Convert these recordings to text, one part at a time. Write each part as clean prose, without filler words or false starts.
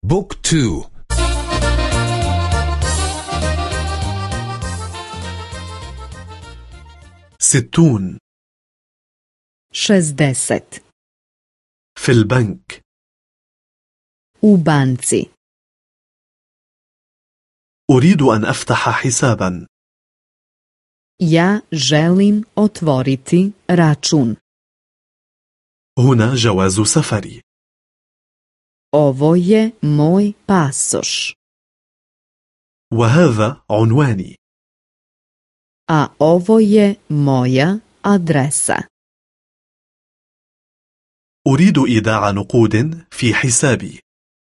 بوك 2. 60. 60. في البنك. U banci. أريد أن أفتح حسابا. Ja želim otvoriti račun. هنا جواز سفري. Ovo je moj pasoš. وهذا عنواني. A ovo je moja adresa. أريد إيداع نقود في حسابي.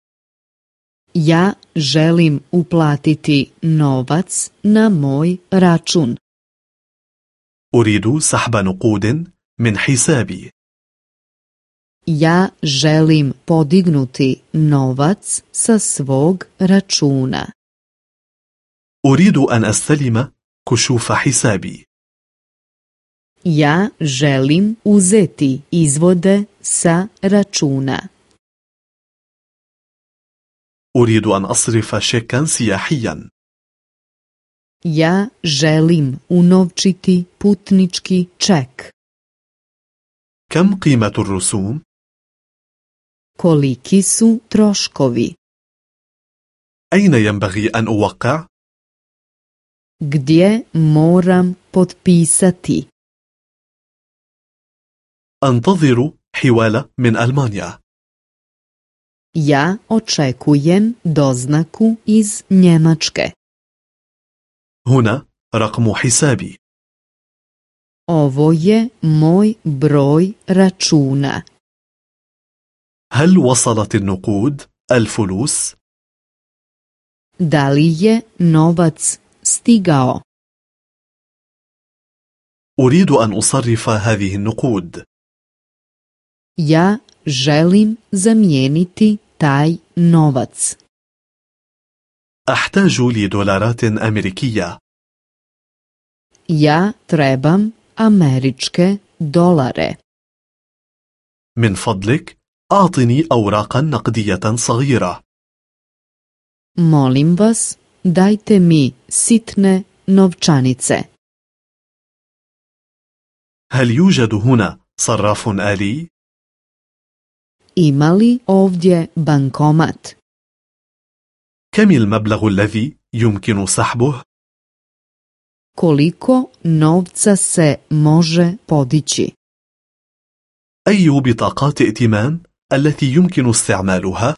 Ja želim uplatiti novac na moj račun. أريد سحب نقود من حسابي. Ja želim podignuti novac sa svog računa. أريد أن أستلم كشوف حسابي. Ja želim uzeti izvode sa računa. أريد أن أصرف شيكا سياحيا. Ja želim unovčiti putnički ček. كم قيمة الرسوم؟ Koliki su troškovi? أين ينبغي أن أوقع؟ Gdje moram potpisati? أنتظر حوالة من ألمانيا. Ja očekujem doznaku iz Njemačke. هنا رقم حسابي. Ovo je moj broj računa. هل وصلت النقود الفلوس؟ Da li je novac stigao? أريد أن أصرف هذه النقود. Ja želim zamijeniti taj novac. أحتاج لدولارات أمريكية. Ja trebam američke dolare. من فضلك أعطني أوراقا نقدية صغيرة. Molim vas, dajte mi sitne novčanice. هل يوجد هنا صراف آلي؟ Ima li ovdje bankomat? كم المبلغ الذي يمكن سحبه؟ Koliko novca se može podići? أي بطاقات ائتمان التي يمكن استعمالها؟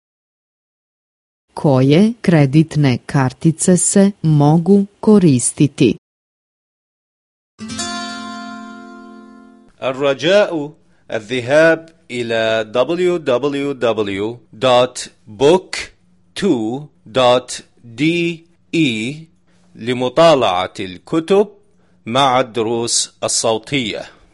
Koje kreditne kartice se mogu koristiti? الرجاء الذهاب إلى www.book2.de لمطالعة الكتب مع الدروس الصوتية.